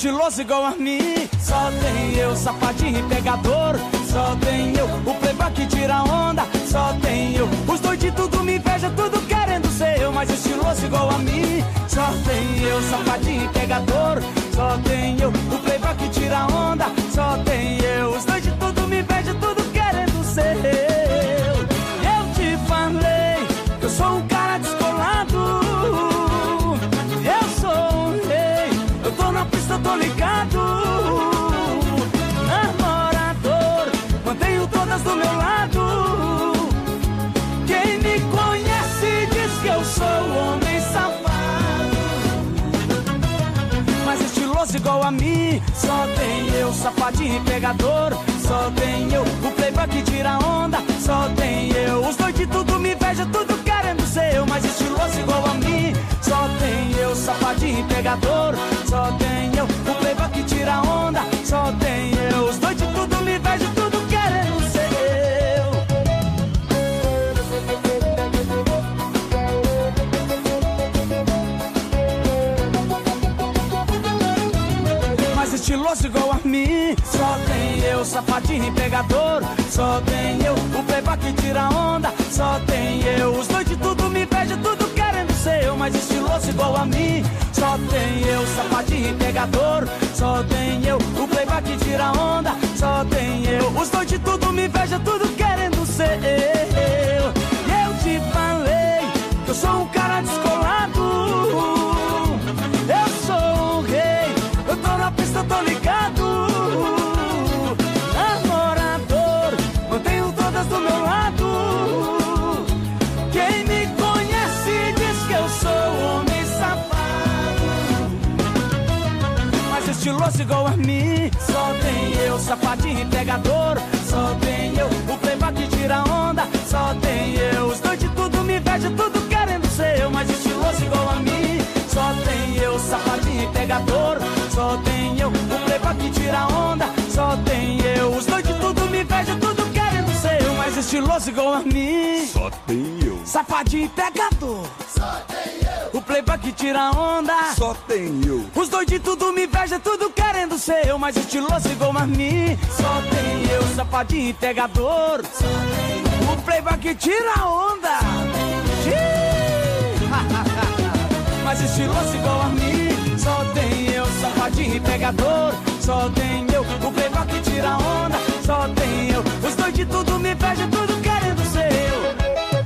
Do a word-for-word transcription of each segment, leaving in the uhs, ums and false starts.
estiloso igual a mim. Só tem eu, safadinho e pegador. Só tem eu, o playboy que tira onda. Só tem eu, os doidos tudo me inveja, tudo querendo ser eu, mas estiloso igual a mim. Só tem eu, safadinho e pegador. Só tem eu, o playboy que tira onda. Só tem eu, os doidos tudo me inveja, tudo querendo ser eu. Eu te falei que eu sou um cara descolado. Eu sou um rei, eu tô na pista, tô ligado. Namorador, mantenho todas do meu lado. Quem me conhece diz que eu sou homem safado, mas estiloso igual a mim. Só tem eu, safadinho e pegador. Só tem eu, o playboy que tira onda. Só tem eu, os doidos tudo me inveja, tudo querendo ser eu, mas estiloso igual a mim. Só tem eu, safadinho e pegador. Só tem eu, o playboy que tira onda. Só tem eu, os doidos tudo me inveja, tudo querendo ser eu. Mas estiloso igual a mim. Só tem eu, safadinho e pegador. Só tem eu, o playboy que tira onda. Só tem eu, os doidos tudo me inveja, tudo querendo ser eu, mas estiloso igual a mim. Só tem eu, safadinho e pegador. Só tem eu, o playboy que tira onda. Só tem eu, os doidos tudo me inveja, tudo querendo ser eu. E eu te falei que eu sou um cara descolado. Eu sou um rei, eu tô na pista, tô ligado. Namorador, mantenho todas do meu lado. Quem me conhece diz que eu sou homem safado, mas estiloso igual a mim. Só tem eu, safadinho e pegador. Só tem eu, o playboy que tira onda. Só tem eu, os doidos tudo me inveja, tudo querendo ser eu, mas estiloso igual a mim. Só tem eu, safadinho e pegador. Só tem eu, o playboy que tira onda. Só tem eu, os doidos tudo me inveja, tudo querendo ser eu, mas estiloso igual a mim. Só tem eu, safadinho e pegador. Só tem eu, o playboy que tira onda. Só tem eu, os doidos tudo me inveja, tudo querendo ser eu, mas estiloso igual a mim. Só tem eu, safadinho e pegador. Só tem eu, o playboy que tira onda. Mas estiloso igual a mim. Só tem eu, safadinho e pegador. Só tem eu, o playboy que tira onda. Só tem eu, os doidos tudo me inveja, tudo querendo ser eu.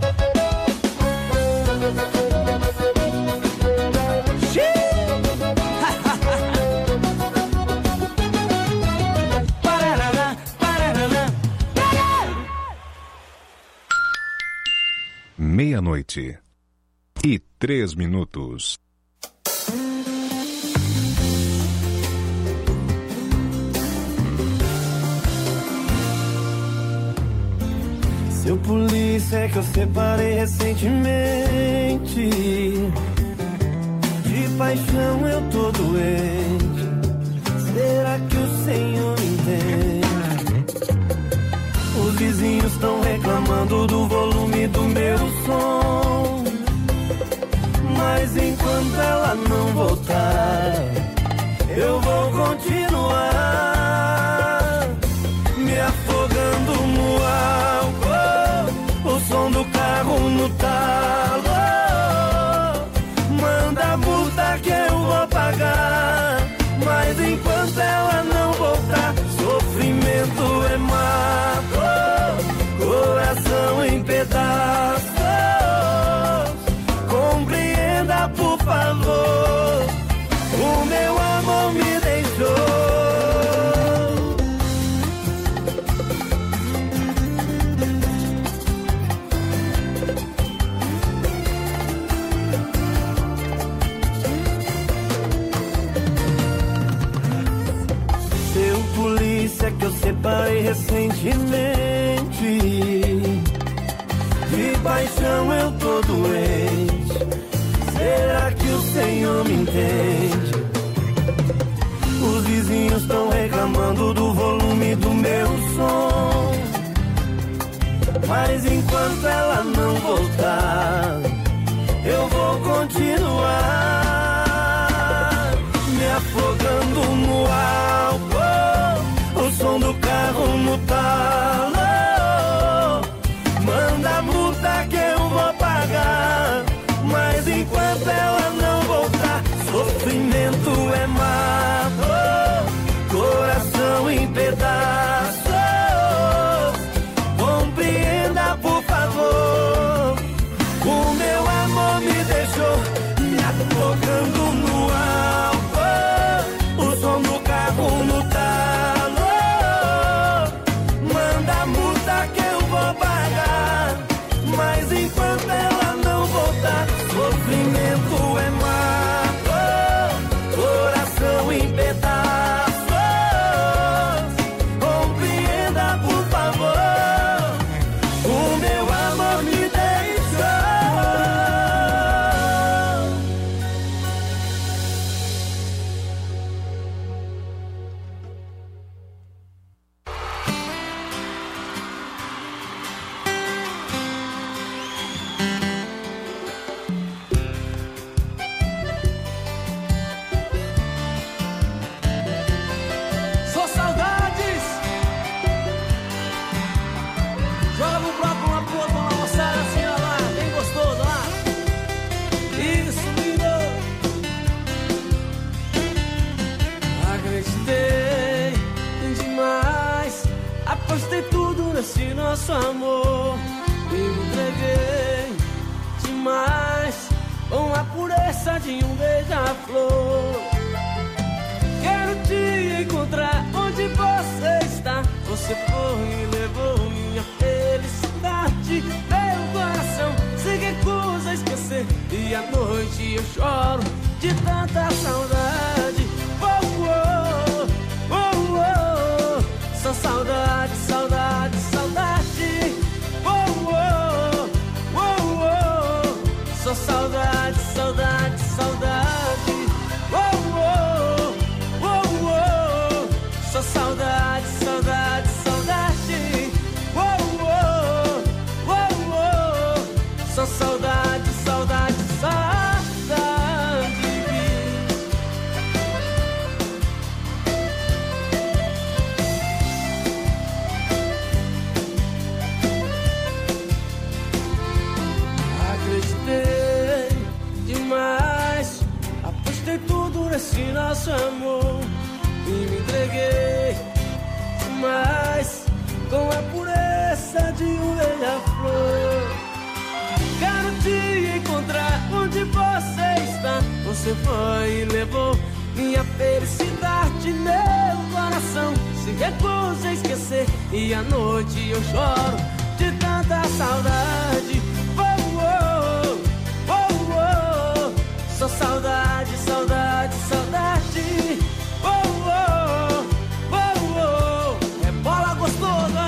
Meia-noite e três minutos. Seu polícia é que eu separei recentemente. De paixão eu tô doente. Será que o Senhor me entende? Os vizinhos estão reclamando do volume do meu som, mas enquanto ela não voltar, eu vou continuar me afogando no álcool, o som do carro no talo. Manda a multa que eu vou pagar, mas enquanto ela não voltar, sofrimento é mato, coração em pedaços. Compreenda, por favor, o meu amor me deixou. Seu polícia que eu separei recentemente. De paixão eu tô doente. Será que o Senhor me entende? Os vizinhos estão reclamando do volume do meu som, mas enquanto ela não voltar, eu vou continuar me afogando no Sofrimento é mato, coração em pedaços. Compreenda, por favor. O meu amor me deixou me afogando no álcool. O som do carro no talo. Manda a multa que eu vou pagar, mas enquanto ela não voltar, sofrimento é mato, coração em pedaços. Compreenda, por favor. O meu amor me deixou. Só saudades. Joga pro próprio, uma pro outro, uma moçada assim, ó lá, bem gostoso, lá. Isso, lindo. Acreditei demais, apostei tudo nesse nosso amor. E me entreguei demais, com a pureza de um beija-flor. Quero te encontrar onde você está. Você foi e levou minha felicidade. Meu coração se recusa a esquecer, e à noite eu choro de tanta saudade. Oh, oh, oh, oh. Só saudade, saudade, saudade. Oh, oh, oh, oh. Só saudade, saudade, saudade. Oh, oh, oh, oh. Só saudade, saudade, saudade. Oh, oh, oh, oh. Só saudade, saudade, saudade. Acreditei demais, apostei tudo nesse nosso amor. E me entreguei demais, com a pureza de um beija-flor. Quero te encontrar onde você está. Você foi e levou minha felicidade. Meu coração se recusa a esquecer, e à noite eu choro de tanta saudade. Oh, oh, oh, oh. Só saudade, saudade, saudade. Oh, oh, oh, oh. É bola gostosa.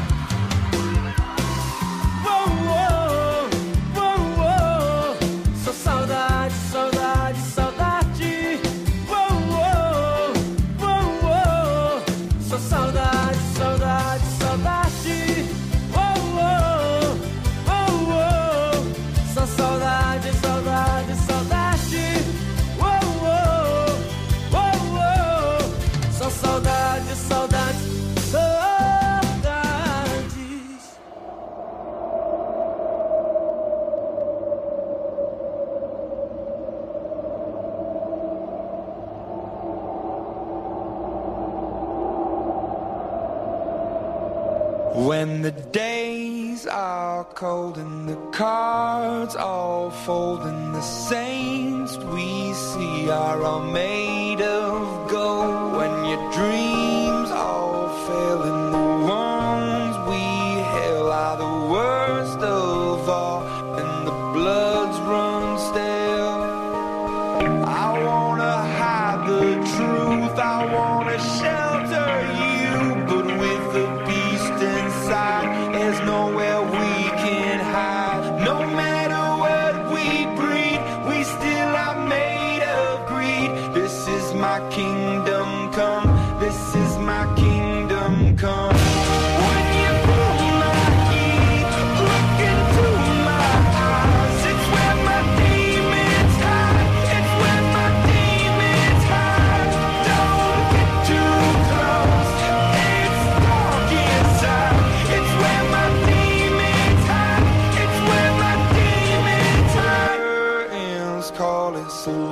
Oh, oh, oh, oh. Só saudade, saudade, saudade. Oh, oh, oh, oh. Só saudade, saudade, saudade. Oh, oh, oh, oh. Só saudade, saudade, saudade. Oh, oh, oh, oh. Só saudade, saudade, saudades. When the days are cold and the cards all fold, and the saints we see are all made of gold. When your dreams all fail and the ones we hail are the worst of all, and the bloods run stale. I wanna hide the truth, I wanna shelter you, but with the beast inside, there's nowhere we can hide. No matter what we breed, we still are made of greed. This is my kingdom come, this is my kingdom come. When you pull my heat, look into my eyes, it's where my demons hide, it's where my demons hide. Don't get too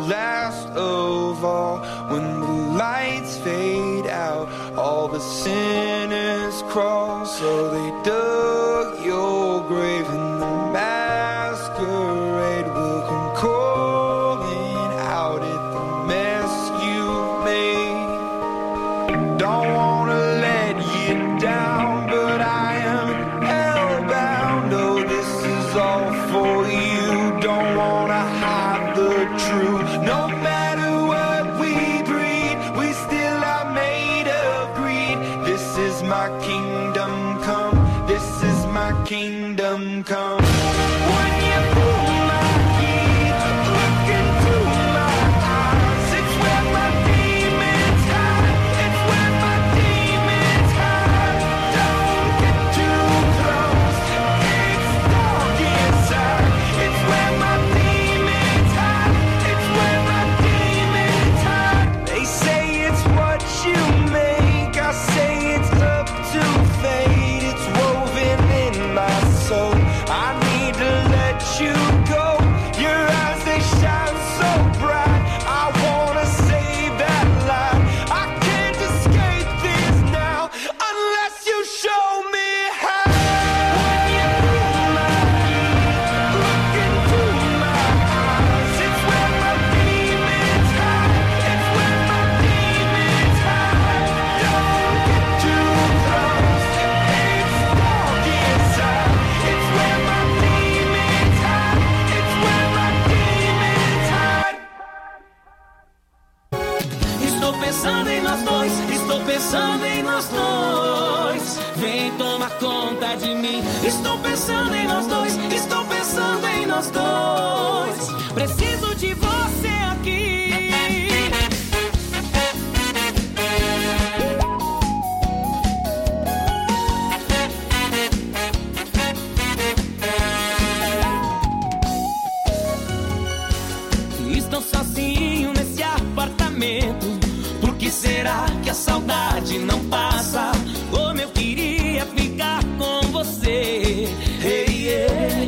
last of all. When the lights fade out, all the sinners crawl. So they dug your grave and the masquerade will come calling out at the mess you made. Don't wanna let you down, but I am hellbound. Oh, this is all for you. Don't wanna hide the truth. No matter what we breed, we still are made of greed. This is my kingdom come. This is my kingdom come. When you pull my key, look into my eyes. It's where my demons hide. It's where my demons hide. Don't get too close. It's dark inside. It's where my demons hide. It's where my demons hide. They say it's what you make. I say it's up to fate. It's woven in my soul. I need to let you go. Your eyes, they shine so bright. I wanna save that light. I can't escape this now unless you show me how. When you pull my key, look into my eyes. It's where my demons hide. It's where my demons hide. Don't get too close. It's dark inside. It's where my demons hide. It's where my demons hide. Estou pensando em nós dois, estou pensando em nós dois. Vem tomar conta de mim. Estou pensando em nós dois, estou pensando em nós dois. Preciso de você aqui. Estou sozinho nesse apartamento. Por que será que a saudade não passa? Como eu queria ficar com você. Hey, yeah.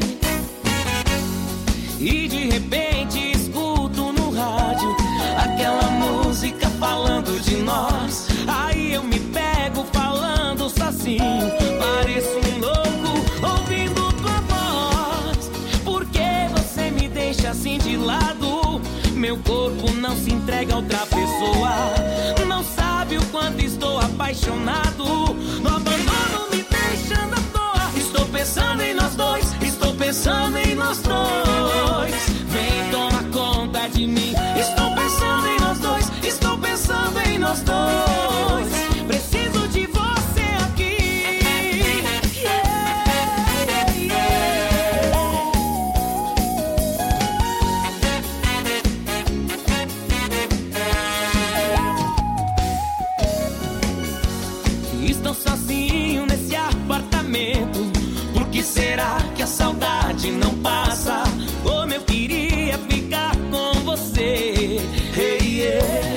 E de repente escuto no rádio aquela música falando de nós. Aí eu me pego falando sozinho. Pareço um louco ouvindo tua voz. Por que você me deixa assim de lado? Meu corpo não se entrega a outra pessoa. Não sabe o quanto estou apaixonado. No abandono me deixando à toa. Estou pensando em nós dois. Estou pensando em nós dois. Vem tomar conta de mim. Estou pensando em nós dois. Estou pensando em nós dois. Preciso de você aqui. Yeah, yeah, yeah. Estou sozinho nesse apartamento. Por que será que a saudade não passa? Como eu queria ficar com você. Hey, yeah.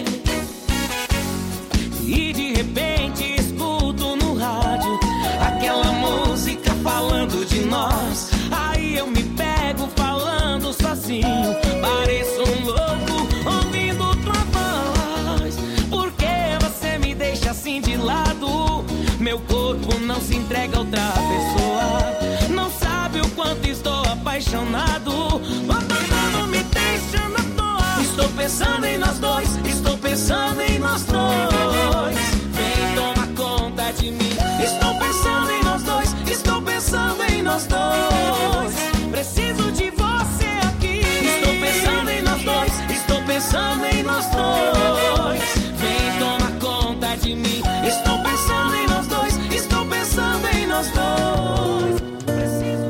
E de repente escuto no rádio aquela música falando de nós. Aí eu me pego falando sozinho. Pareço um louco ouvindo tua voz. Por que você me deixa assim de lado? Meu corpo não se entrega a outra pessoa. Não sabe o quanto estou apaixonado. O abandono me deixando à toa. Estou pensando em nós dois. Estou pensando em nós dois. Vem tomar conta de mim. Estou pensando em nós dois. Estou pensando em nós dois. Preciso de você aqui. Estou pensando em nós dois. Estou pensando em nós dois. Vem tomar conta de mim. Estou pensando em nós dois. Estou pensando em nós dois. Preciso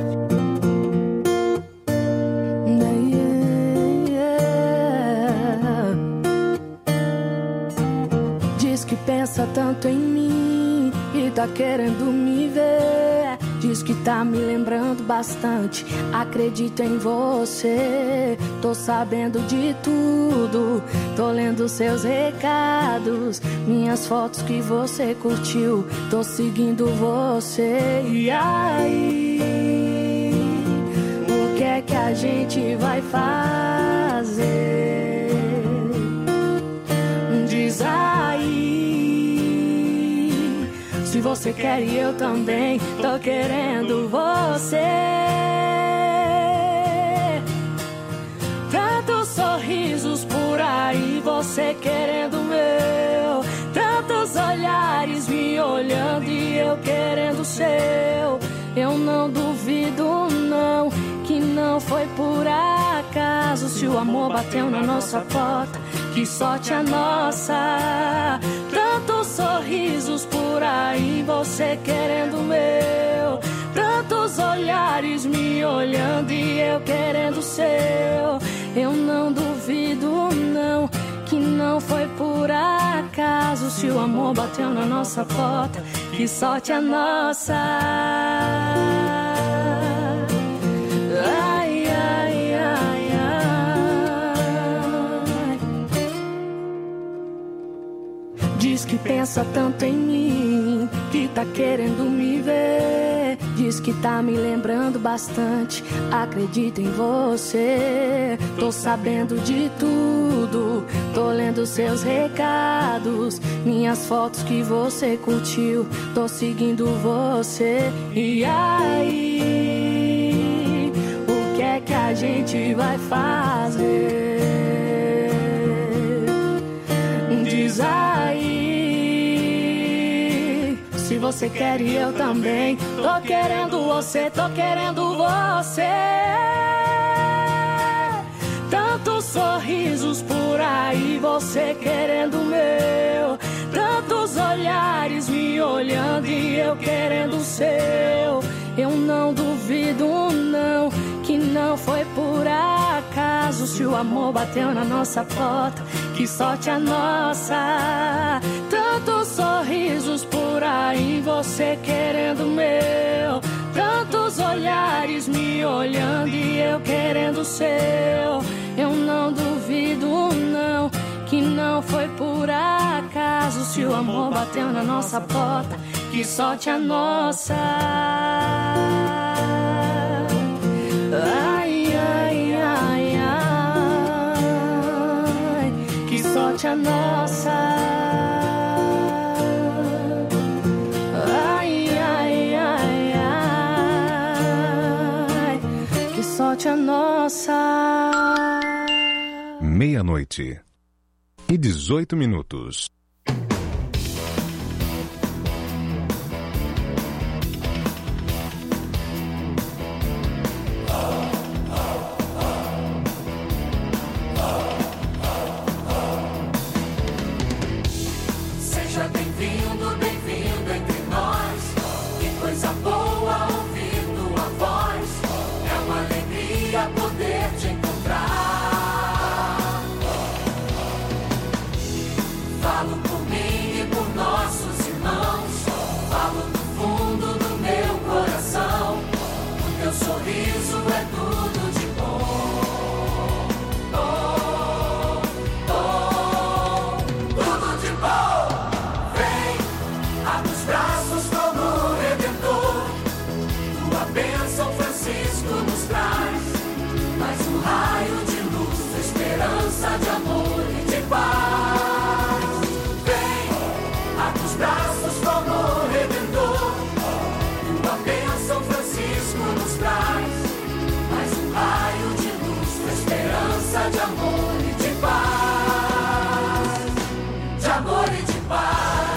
de... Diz que pensa tanto em mim e tá querendo me ver. Diz que tá me lembrando bastante. Acredito em você. Tô sabendo de tudo. Tô lendo seus recados, minhas fotos que você curtiu. Tô seguindo você. E aí, o que é que a gente vai fazer? você quer e eu também tô querendo você. Tantos sorrisos por aí, você querendo o meu. Tantos olhares me olhando e eu querendo o seu. Eu não duvido não, que não foi por acaso. Se o amor bateu na nossa porta, que sorte a nossa. Tantos sorrisos por aí, você querendo o meu. Tantos olhares me olhando e eu querendo o seu. Eu não duvido não, que não foi por acaso. Se o amor bateu na nossa porta, que sorte a nossa. Ai, ai, ai, ai. Diz que pensa tanto em mim, que tá querendo me ver. Diz que tá me lembrando bastante, acredito em você. Tô sabendo de tudo, tô lendo seus recados, minhas fotos que você curtiu, tô seguindo você. E aí, o que é que a gente vai fazer? Diz aí, se você quer e eu também tô querendo você, tô querendo você. Tantos sorrisos por aí, você querendo o meu. Tantos olhares me olhando e eu querendo o seu. Eu não duvido não, que não foi por acaso. Se o amor bateu na nossa porta, que sorte a nossa. Tantos sorrisos por aí, você querendo o meu. Tantos olhares me olhando e eu querendo o seu. Eu não duvido não, que não foi por acaso. Se o amor bateu na nossa porta, que sorte a nossa. Ai, ai, ai, ai, que sorte a nossa. Ai, ai, ai, ai, que sorte a nossa. Meia-noite e dezoito minutos. Seja bem-vindo, bem-vindo entre nós. Que coisa boa ouvir tua voz. É uma alegria poder te encontrar. Falo por mim e por nossos irmãos. Falo do fundo do meu coração. O teu sorriso é tudo de bom. Oh, oh, tudo de bom. Vem, abre os braços como Redentor. Tua bênção, Francisco, nos traz. Mais um raio de luz, esperança, de amor e de paz. Vem, abre os braços como Redentor. Tua bênção, Francisco, nos traz. Mais um raio de luz, esperança, de amor e de paz. De amor e de paz.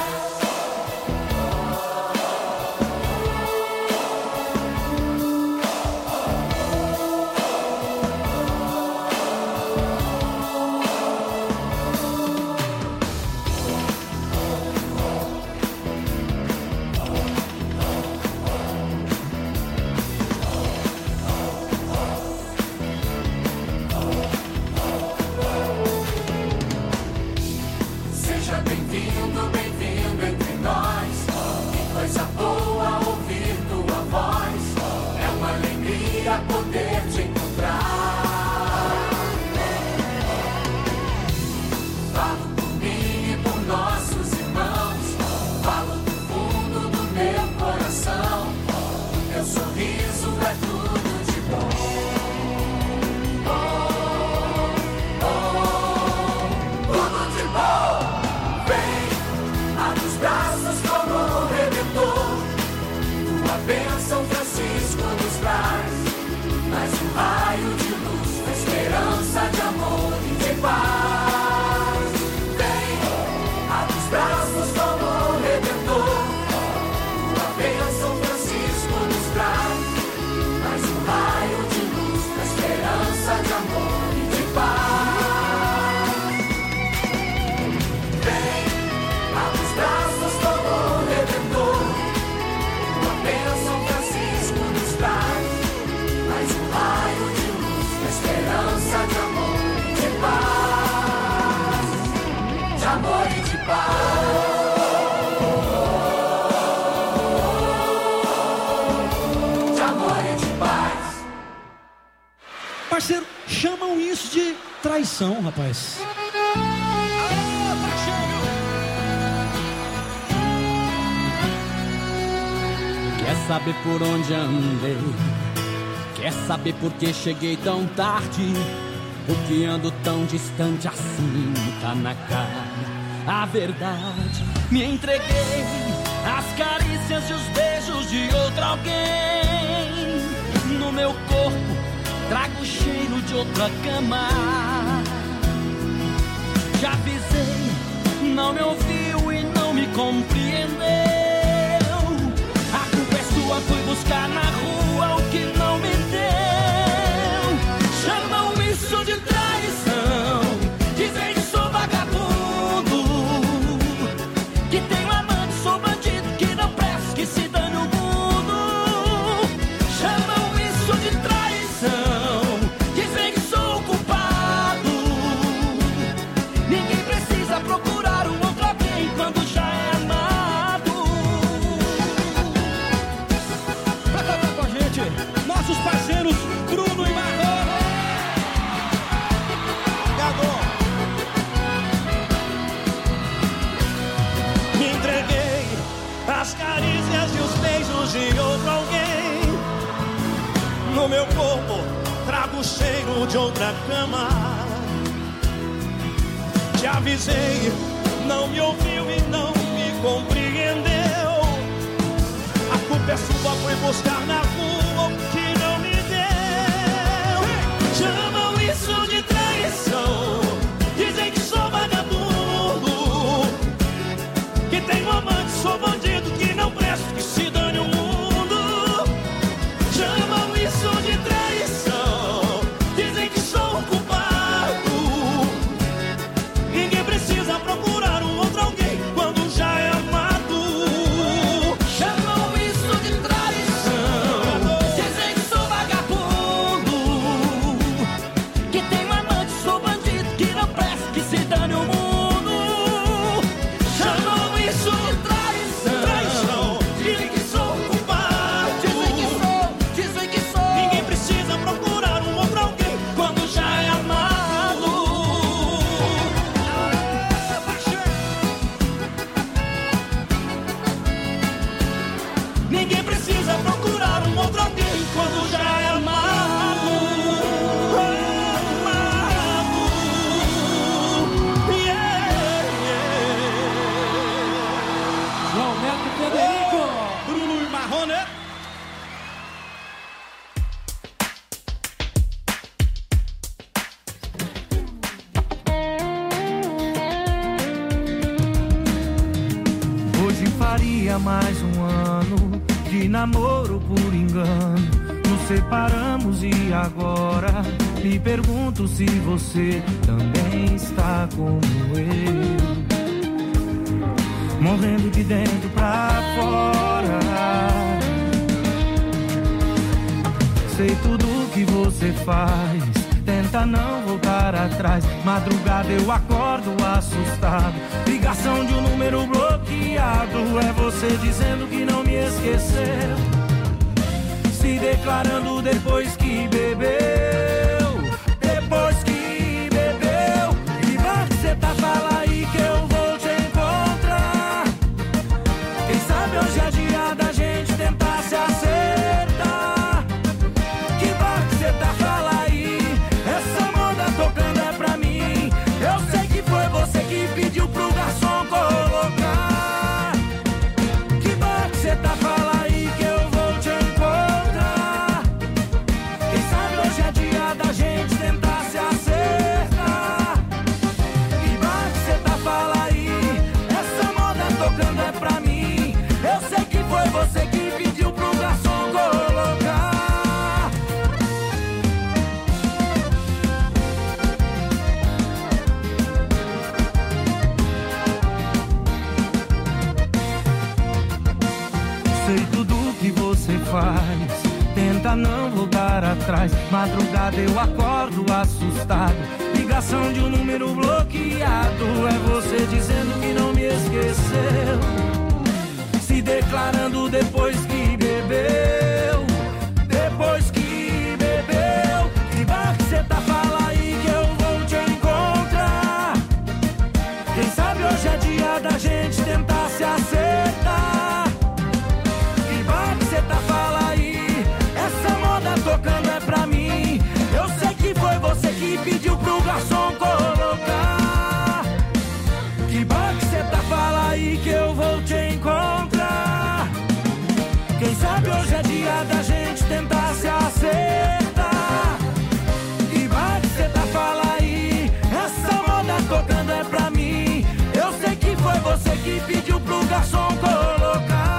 Seja bem-vindo, bem-vindo entre nós. Que coisa boa ouvir tua voz. É uma alegria poder te encontrar. Falo por mim e por nossos irmãos. Falo do fundo do meu coração. O teu sorriso é tudo de bom. Oh, oh, tudo de bom. Vem, amor e de paz. De amor e de paz. Parceiro, chamam isso de traição, rapaz. Quer saber por onde andei? Quer saber por que cheguei tão tarde? Por que ando tão distante assim? Tá na cara a verdade. Me entreguei às carícias e os beijos de outro alguém. No meu corpo trago o cheiro de outra cama. Já avisei, não me ouviu e não me compreendeu. A culpa é sua, fui buscar na rua o que não me deu. Chamam isso de traição, dizem que sou vagabundo, que tenho amante, sou bandido, que não presto, que se dane o mundo. Chamam isso de traição, dizem que sou o culpado. Ninguém precisa procurar um outro alguém quando já é amado. Pra cantar com a gente, nossos parceiros Bruno e Marrone. Me entreguei às carícias e os beijos de outro alguém. No meu corpo trago o cheiro de outra cama. Te avisei, não me ouviu e não me compreendeu. A culpa é sua, foi buscar na rua o que não me deu. Chamam isso de traição, dizem que sou vagabundo, que tenho amante, sou bandido, que não presto, que se dane o mundo. Chamam isso de traição, dizem que sou o culpado. Ninguém precisa procurar um outro alguém quando já é amado. Chamam isso de traição, dizem que sou vagabundo, que tenho amante, sou bandido, que não presto, que se dane o mundo. Chamam isso de traição, Traição, dizem que sou o culpado, dizem que sou, dizem que sou. ninguém precisa procurar um outro alguém Quando já é amado. Ninguém precisa procurar um outro alguém quando já é amado. Amado. Yeah, yeah. João Neto e Federico. Bruno e Marrone. Hoje faria mais um ano de namoro por engano. Nos separamos e agora me pergunto se você também está como eu, morrendo de dentro pra fora. Sei tudo que você faz, tenta não voltar atrás. Madrugada eu acordo assustado, ligação de um número bloqueado. É você dizendo que não me esqueceu, se declarando depois que bebeu. Depois que bebeu, que bom que cê tá, fala aí que eu vou te encontrar. Quem sabe hoje é dia da gente tentar se acertar. Que bom que cê tá, fala aí, essa moda tocando é pra mim. Eu sei que foi você que pediu pro garçom colocar. Que bom que cê tá, fala aí que eu vou te encontrar. Quem sabe hoje é dia da gente tentar se acertar. Que bom que cê tá, fala aí, essa moda tocando é pra mim. Eu sei que foi você que pediu pro garçom colocar. Sei tudo que você faz, tenta não voltar atrás. Madrugada eu acordo assustado, ligação de um número bloqueado. É você dizendo pra mim. Eu sei que foi você que pediu pro garçom colocar.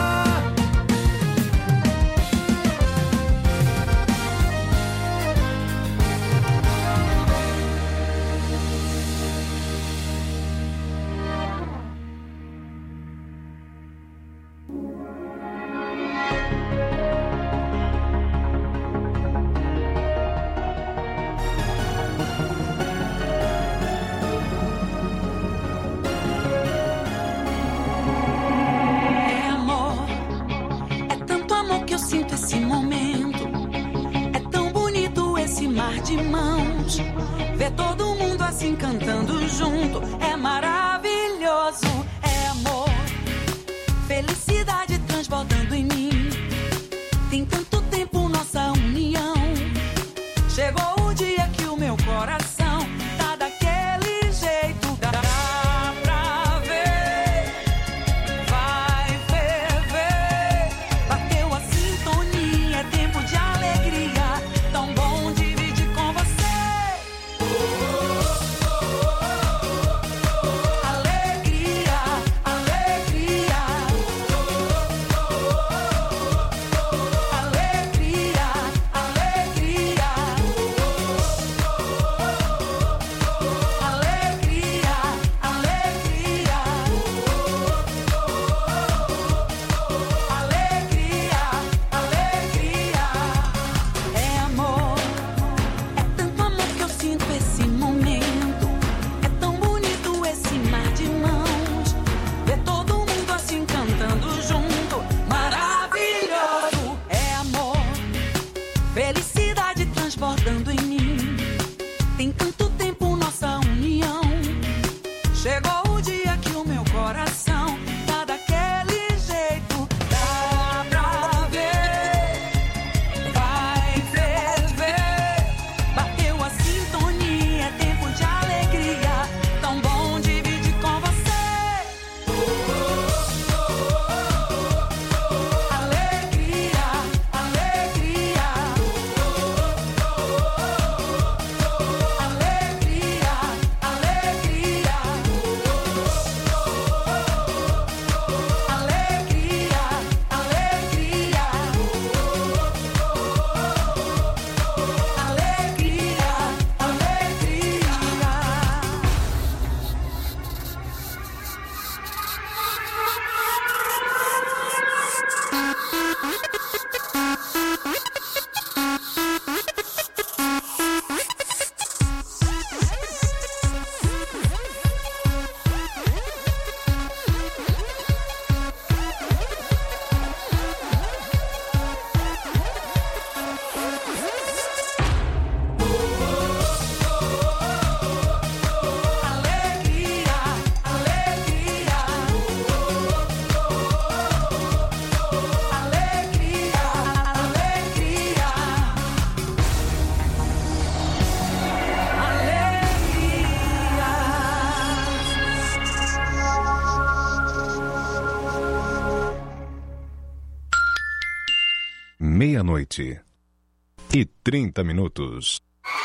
De mãos, ver todo mundo assim cantando junto é maravilhoso, é amor, felicidade transbordando em mim. Tem tanto tempo nossa união, chegou o dia que o meu coração tá daquele jeito. Dá pra ver, vai ferver, bateu a sintonia, é tempo de alegria, tão bom de transbordando em mim. Tem tanto tempo nossa união, chegou o dia que o meu coração tá daquele jeito. Dá pra ver, vai ferver, bateu a sintonia, é tempo de alegria, tão bom dividir com você. Alegria, alegria, alegria, alegria, alegria, alegria, alegria, alegria. Meia-noite e trinta minutos.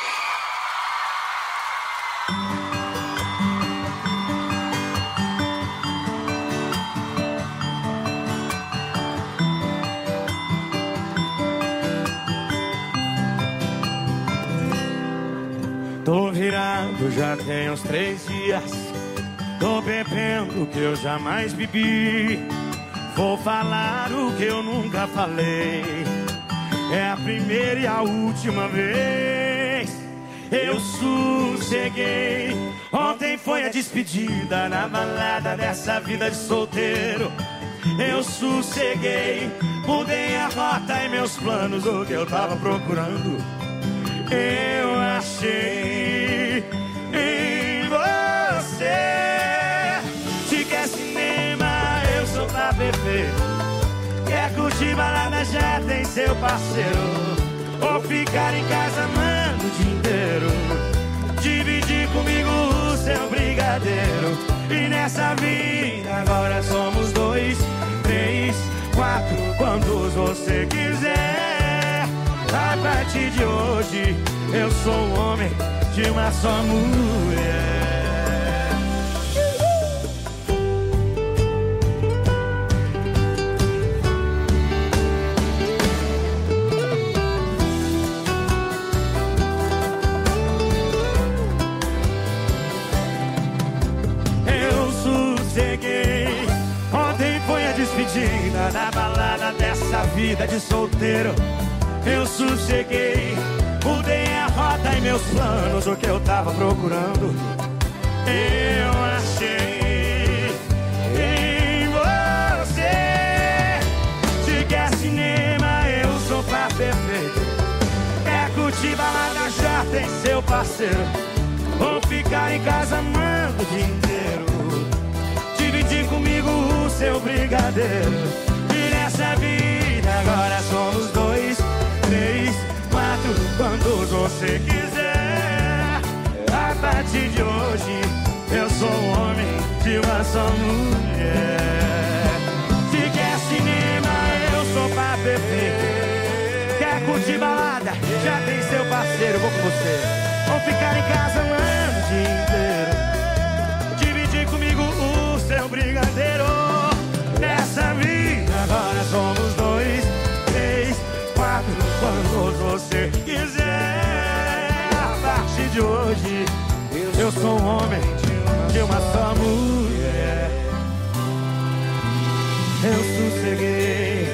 Tô virado já tem uns três dias, tô bebendo o que eu jamais bebi. Vou falar o que eu nunca falei, é a primeira e a última vez. Eu sosseguei, ontem foi a despedida na balada dessa vida de solteiro. Eu sosseguei, mudei a rota e meus planos, o que eu tava procurando eu achei em você. Se quer cinema, eu sou pra beber. Quer curtir balada, já tem seu parceiro. Ou ficar em casa, mano, o dia inteiro. Dividir comigo o seu brigadeiro. E nessa vida agora somos dois, três, quatro, quantos você quiser. A partir de hoje eu sou um homem de uma só mulher. curtida na balada dessa vida de solteiro. Eu sosseguei, mudei a rota e meus planos, o que eu tava procurando eu achei em você. Se quer cinema, eu sou pra perfeito. Quer curtir balada, já tem seu parceiro. Vou ficar em casa amando o dia inteiro. Dividir comigo o seu brigadeiro. E nessa vida agora somos dois, três, quatro, quantos você quiser. A partir de hoje eu sou um homem de uma só mulher. Se quer cinema, eu sou pra perfeito. Quer curtir balada, já tem seu parceiro. Vou com você. Vou ficar em casa amando o dia inteiro. Dividir comigo o seu brigadeiro. Nessa vida agora somos dois, três, quatro, quantos você quiser. A partir de hoje eu sou um homem de uma só mulher. Eu sosseguei,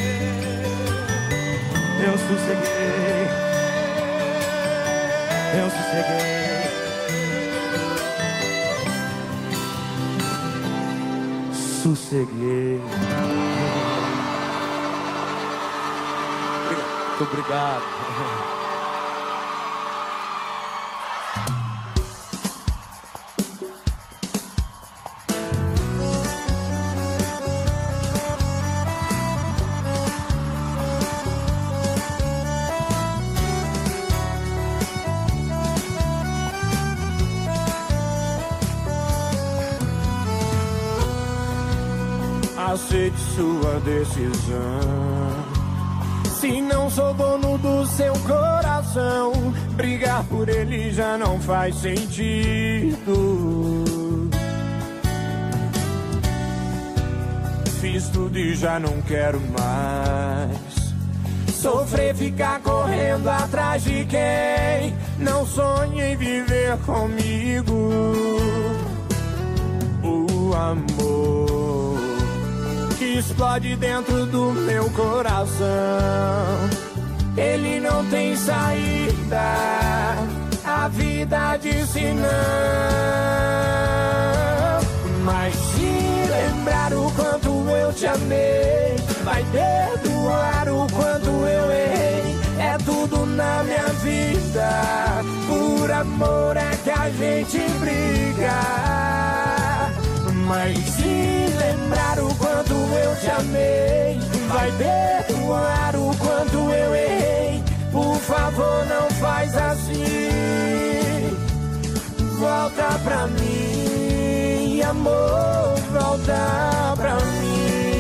eu sosseguei, eu sosseguei. Sosseguei. Muito obrigado. Aceite sua decisão. Se não sou dono do seu coração, brigar por ele já não faz sentido. Fiz tudo e já não quero mais sofrer, ficar correndo atrás de quem não sonha em viver comigo. O amor que explode dentro do meu coração, ele não tem saída, a vida disse não. Mas se lembrar o quanto eu te amei, vai perdoar o quanto eu errei. É tudo na minha vida, por amor é que a gente briga. Mas se lembrar o quanto eu te amei, vai perdoar o quanto eu errei. Por favor, não faz assim. Volta pra mim, amor, volta pra mim.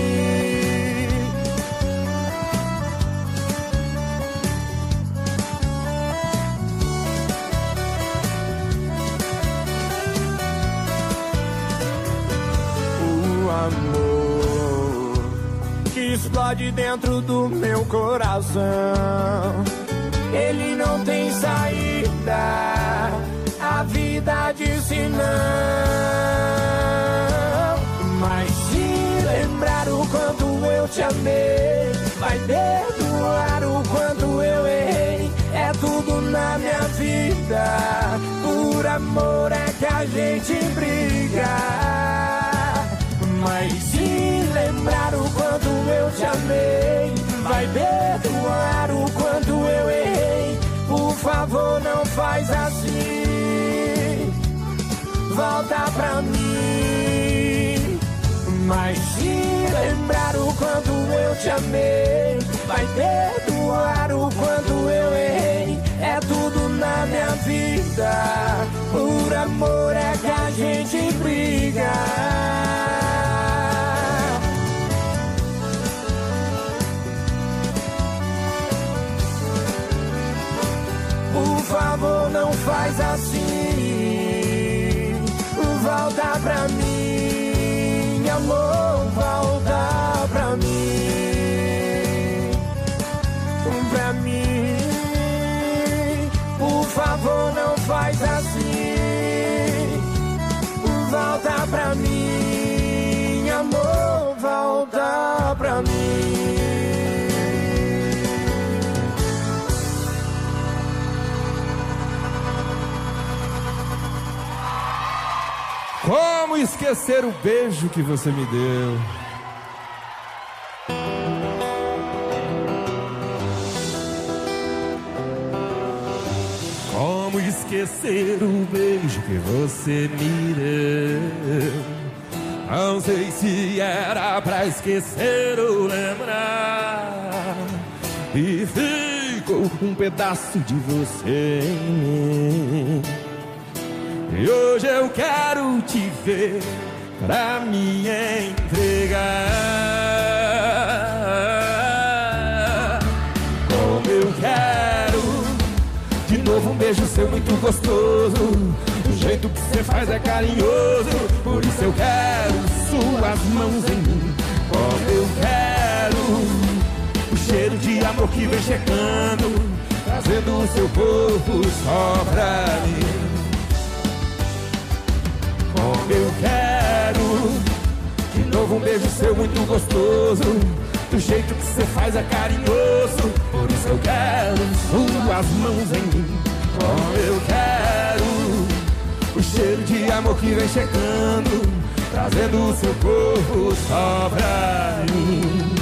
Amor que explode dentro do meu coração, ele não tem saída, a vida disse não. Mas se lembrar o quanto eu te amei, vai perdoar o quanto eu errei. É tudo na minha vida, por amor é que a gente briga. Mas se lembrar o quanto eu te amei, vai perdoar o quanto eu errei. Por favor, não faz assim. Volta pra mim. Mas se lembrar o quanto eu te amei, vai perdoar o quanto eu errei. É tudo na minha vida, por amor é que a gente briga. Por favor, não faz assim. Volta pra mim, amor, volta pra mim. Pra mim, por favor, não faz assim. Volta pra mim, amor, volta Como esquecer o beijo que você me deu? Como esquecer o beijo que você me deu? Não sei se era pra esquecer ou lembrar. E ficou um pedaço de você em mim. E hoje eu quero te ver pra me entregar. Como eu quero de novo um beijo seu muito gostoso. O jeito que você faz é carinhoso. Por isso eu quero suas mãos em mim. Como eu quero o cheiro de amor que vem chegando, trazendo o seu corpo só pra mim. Como eu quero de novo um beijo seu muito gostoso. Do jeito que você faz é carinhoso. Por isso eu quero suas mãos em mim. Como eu quero o cheiro de amor que vem chegando, trazendo o seu corpo só pra mim.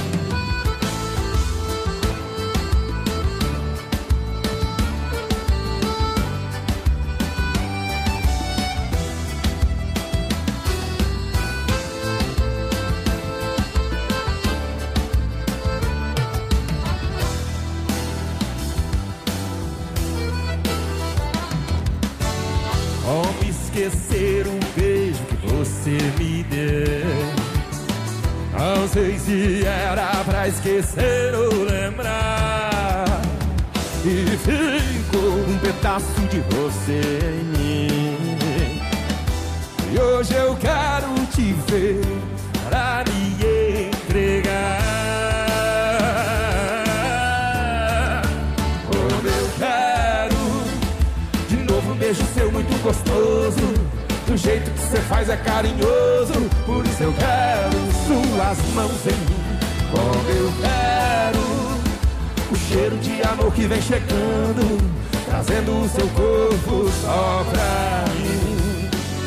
Como esquecer o beijo que você me deu? Não sei se era pra esquecer ou lembrar. E ficou um pedaço de você em mim. E hoje eu quero te ver pra me entregar. Como eu quero de novo um beijo seu muito gostoso. Do jeito que você faz é carinhoso. Por isso eu quero suas mãos em mim. Como eu quero o cheiro de amor que vem chegando, trazendo o seu corpo só pra mim.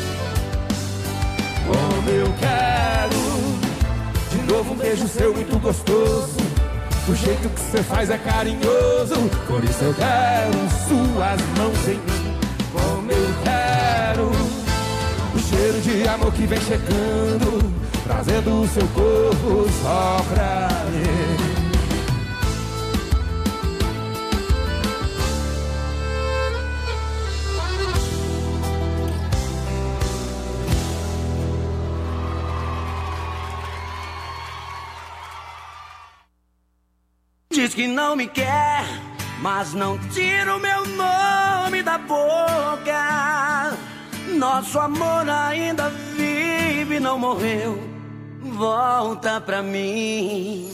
Como eu quero de novo um beijo seu muito gostoso. Do jeito que você faz é carinhoso. Por isso eu quero suas mãos em mim. Como eu quero o cheiro de amor que vem chegando, trazendo o seu corpo só pra mim. Diz que não me quer, mas não tira o meu nome da boca. Nosso amor ainda vive, não morreu. Volta pra mim.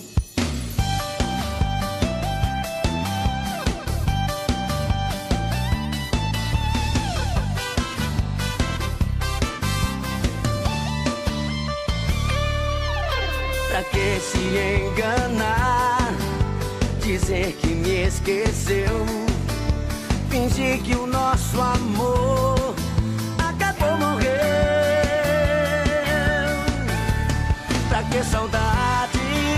Pra que se enganar? Dizer que me esqueceu, fingir que o nosso amor acabou, morreu. Pra que saudade,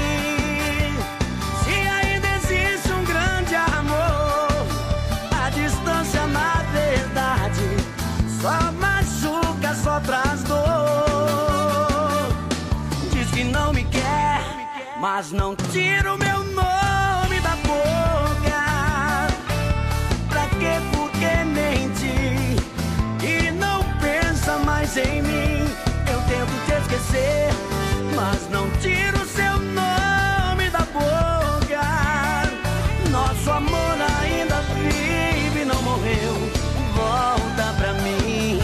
se ainda existe um grande amor? A distância na verdade só machuca, só traz dor. Diz que não me quer, mas não tira o meu nome da boca. Pra que, por que mentir? E não pensa mais em mim. Eu tento te esquecer, mas não tiro o seu nome da boca. Nosso amor ainda vive, não morreu. Volta pra mim.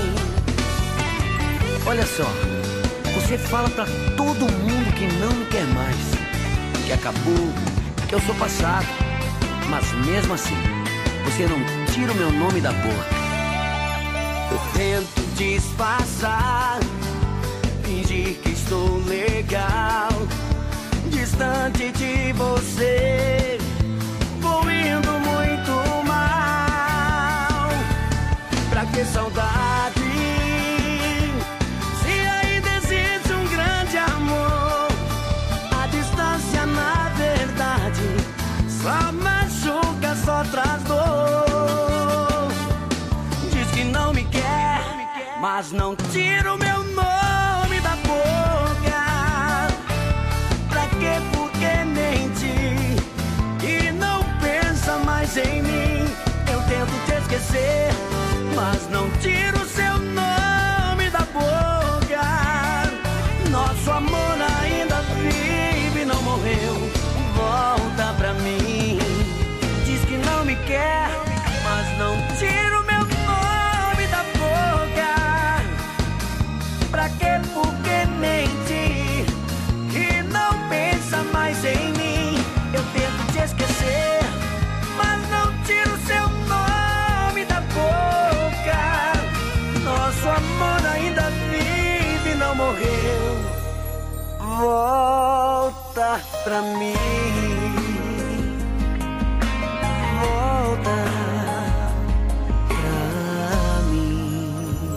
Olha só, você fala pra todo mundo que não me quer mais, que acabou, que eu sou passado. Mas mesmo assim, você não tira o meu nome da boca. Eu tento disfarçar, fingir que estou legal, distante de você, vou indo muito mal. Pra que saudade, mas não tiro meu nome da boca. Pra que, por que mente e não pensa mais em mim? Eu tento te esquecer, mas não tiro seu nome da boca. Nosso amor ainda vive, não morreu. Volta pra mim. Diz que não me quer, mas não tiro meu nome da boca. Pra que, por que mente e não pensa mais em mim? Eu tento te esquecer, mas não tiro seu nome da boca. Nosso amor ainda vive, não morreu. Volta pra mim. Volta pra mim.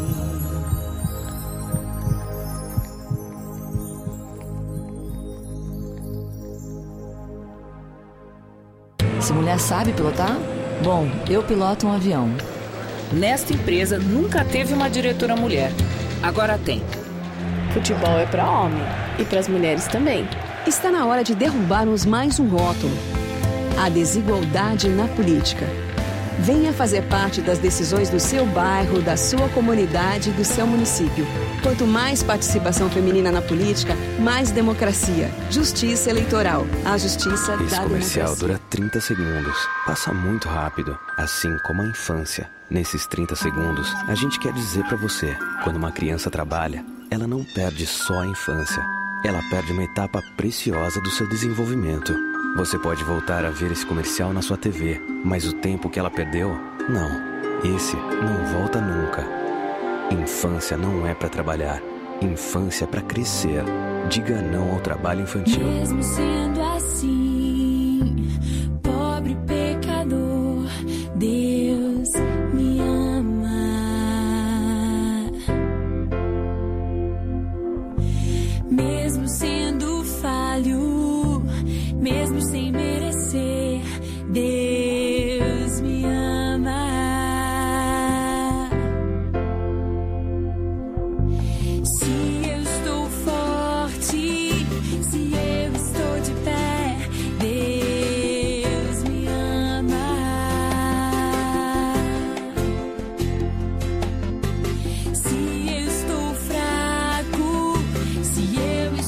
Essa mulher sabe pilotar? Bom, eu piloto um avião. Nesta empresa nunca teve uma diretora mulher. Agora tem. Futebol é para homem e para as mulheres também. Está na hora de derrubarmos mais um rótulo: a desigualdade na política. Venha fazer parte das decisões do seu bairro, da sua comunidade e do seu município. Quanto mais participação feminina na política, mais democracia. Justiça eleitoral. A justiça da Esse comercial democracia. dura trinta segundos. Passa muito rápido, assim como a infância. Nesses trinta segundos, a gente quer dizer pra você: quando uma criança trabalha, ela não perde só a infância. Ela perde uma etapa preciosa do seu desenvolvimento. Você pode voltar a ver esse comercial na sua T V, mas o tempo que ela perdeu, não. Esse não volta nunca. Infância não é pra trabalhar. Infância é pra crescer. Diga não ao trabalho infantil. Mesmo sendo assim, pobre pecador, Deus me ama. Mesmo sendo falho, mesmo sem merecer, Deus me ama. Se eu estou forte, se eu estou de pé, Deus me ama. Se eu estou fraco, se eu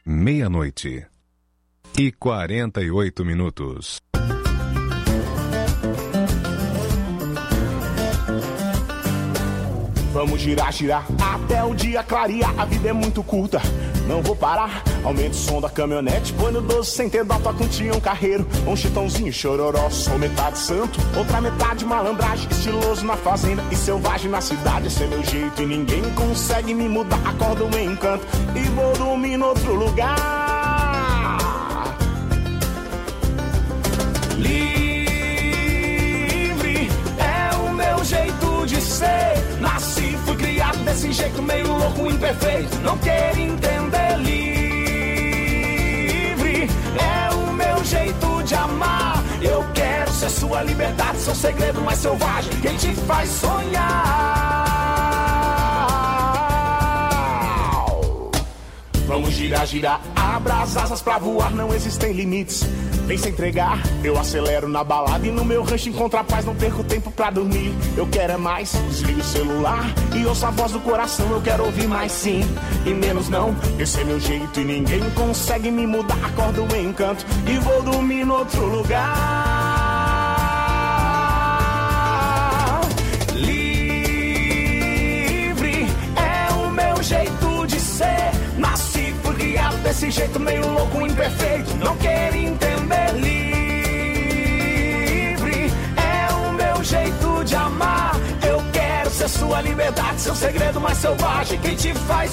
Meia-noite e quarenta e oito minutos. Vamos girar, girar, até o dia clarear. A vida é muito curta, não vou parar. Aumenta o som da caminhonete, põe no doze sem ter dó. Toca um tião carreiro, um chitãozinho chororó. Sou metade santo, outra metade malandragem. Estiloso na fazenda e selvagem na cidade. Esse é meu jeito e ninguém consegue me mudar. Acordo em encanto e vou dormir no outro lugar. Livre é o meu jeito de ser. Nasci, fui criado desse jeito meio louco, imperfeito. Não quero entender. Livre é o meu jeito de amar. Eu quero ser sua liberdade, seu segredo mais selvagem. Quem te faz sonhar. Vamos girar, girar, abra as asas pra voar. Não existem limites, vem se entregar. Eu acelero na balada e no meu rancho encontro a paz. Não perco tempo pra dormir, eu quero é mais. Desligo o celular e ouço a voz do coração. Eu quero ouvir mais sim e menos não. Esse é meu jeito e ninguém consegue me mudar. Acordo em encanto e vou dormir no outro lugar. Livre é o meu jeito de ser. Nasci, fui criado desse jeito meio louco, imperfeito. Não quero entender. Livre é o meu jeito de amar. Eu quero ser sua liberdade, seu segredo mais selvagem. Quem te faz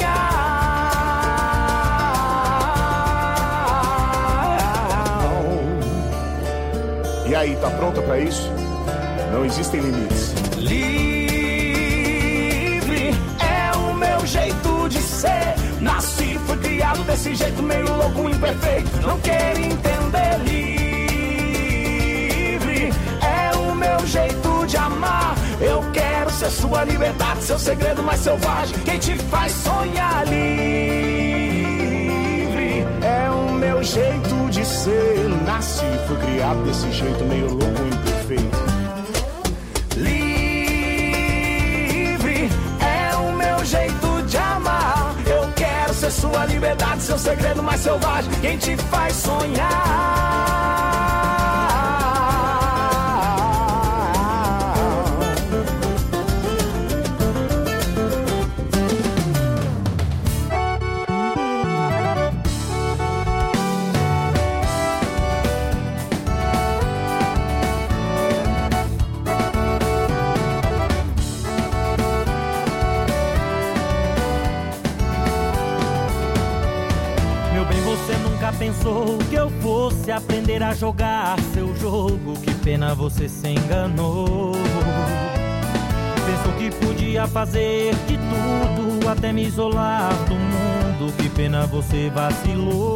sonhar. E aí, tá pronta pra isso? Não existem limites. Livre é o meu jeito de ser. Nasci, fui criado desse jeito meio louco, imperfeito. Não quero entender. Livre é o meu jeito de amar. Eu quero ser sua liberdade, seu segredo mais selvagem. Quem te faz sonhar. Livre é o meu jeito de ser. Nasci, fui criado desse jeito meio louco, imperfeito. Livre é o meu jeito de amar. Ser sua liberdade, seu segredo mais selvagem. Quem te faz sonhar. Pensou que eu fosse aprender a jogar seu jogo. Que pena, você se enganou. Pensou que podia fazer de tudo, até me isolar do mundo. Que pena, você vacilou.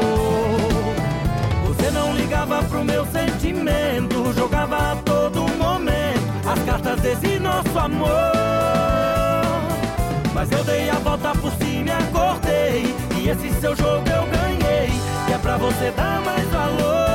Você não ligava pro meu sentimento, jogava a todo momento as cartas desse nosso amor. Mas eu dei a volta por cima e acordei, e esse seu jogo eu ganhei, que é pra você dar mais valor.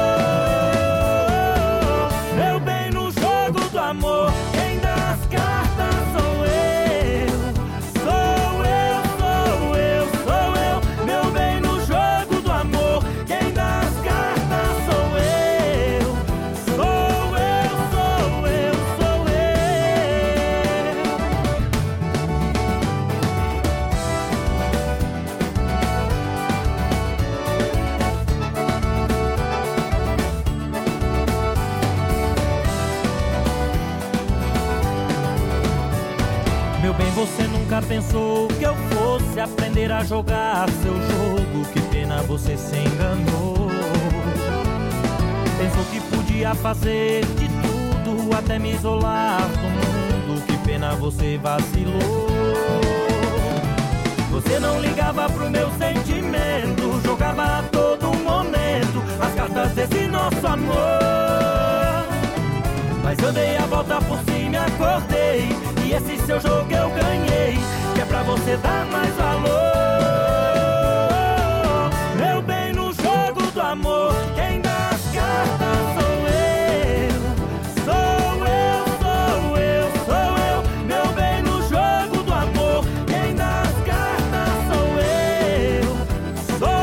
Meu bem, no jogo do amor, quem dá as cartas sou eu. Sou eu, sou eu, sou eu. Meu bem, no jogo do amor, quem dá as cartas sou eu. Sou eu, sou eu, sou eu. Meu bem, você nunca pensou que eu fosse aprender a jogar seu jogo. Que pena, você se enganou. Pensou que podia fazer de tudo, até me isolar do mundo. Que pena, você vacilou. Você não ligava pro meu sentimento, jogava a todo momento as cartas desse nosso amor. Mas eu dei a volta por cima e acordei, e esse seu jogo eu ganhei, que é pra você dar mais valor. Meu bem, no jogo do amor, quem dá as cartas sou eu. Sou eu, sou eu, sou eu. Meu bem, no jogo do amor, quem dá as cartas sou eu. Sou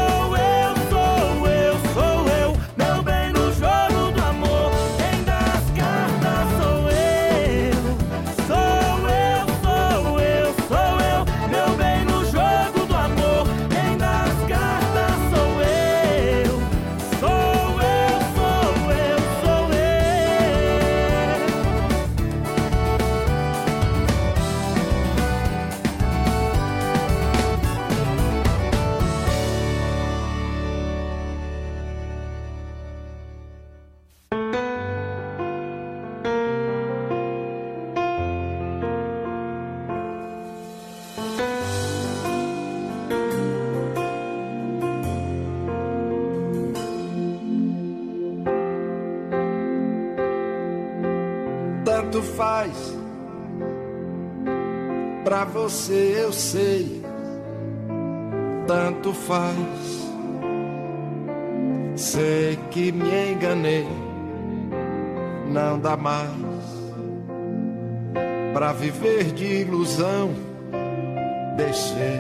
tanto faz. Pra você eu sei, tanto faz. Sei que me enganei, não dá mais pra viver de ilusão. Deixei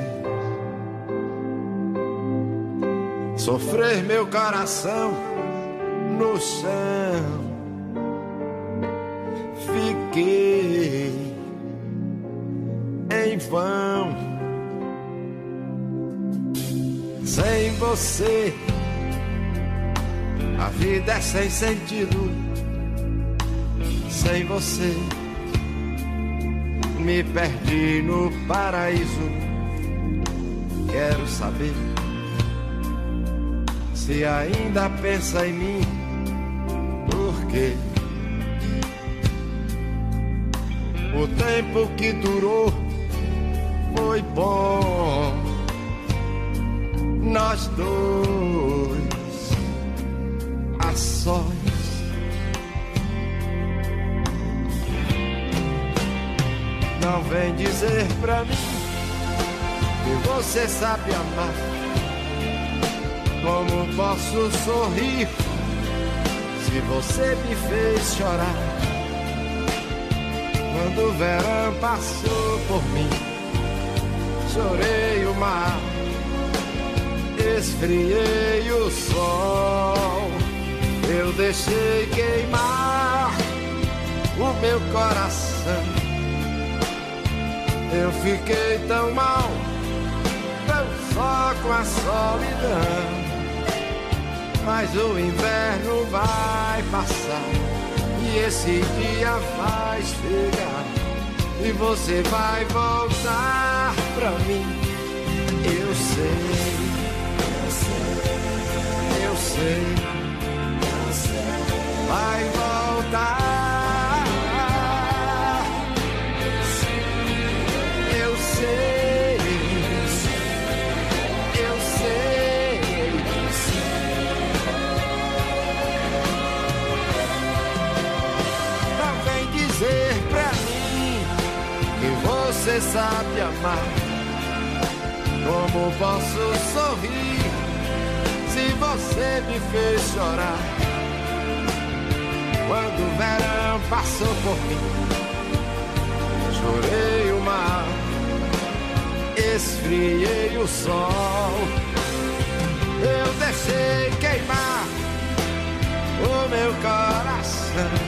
sofrer meu coração no chão. Fiquei em vão. Sem você a vida é sem sentido. Sem você me perdi no paraíso. Quero saber se ainda pensa em mim. Por quê? O tempo que durou foi bom. Nós dois a sós. Não vem dizer pra mim que você sabe amar. Como posso sorrir se você me fez chorar? Quando o verão passou por mim, chorei o mar, esfriei o sol. Eu deixei queimar o meu coração. Eu fiquei tão mal, tão só com a solidão. Mas o inverno vai passar e esse dia vai chegar e você vai voltar pra mim. Eu sei, eu sei, eu sei, vai voltar. Eu sei, eu sei. Não vem dizer pra mim que você sabe amar. Como posso sorrir se você me fez chorar? Quando o verão passou por mim, chorei o mar, esfriei o sol. Eu deixei queimar o meu coração.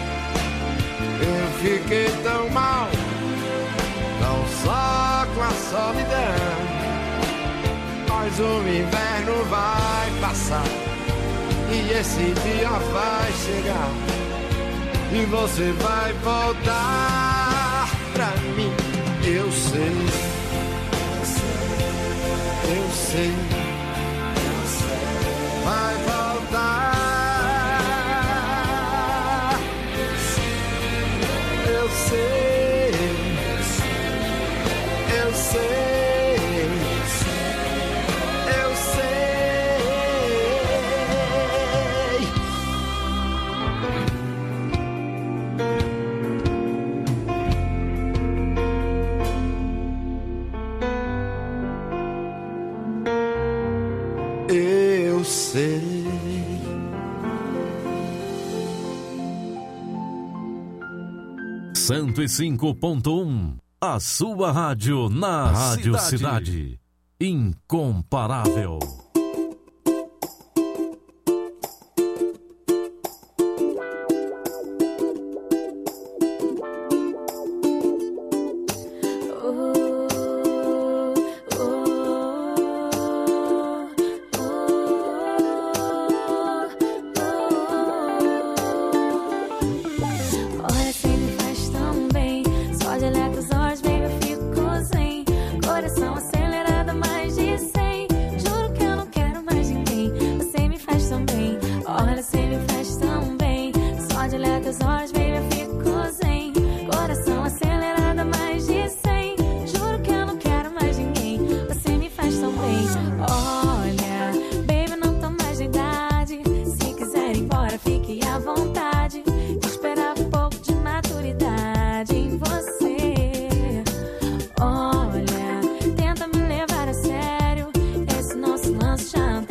Eu fiquei tão mal, não só com a solidão. Mas o inverno vai passar e esse dia vai chegar e você vai voltar pra mim. Eu sei, eu sei, vai voltar. Eu sei, eu sei. cento e cinco ponto um, a sua rádio na Rádio Cidade. Cidade. Incomparável. Coração acelerado mais de cem. Juro que eu não chanta.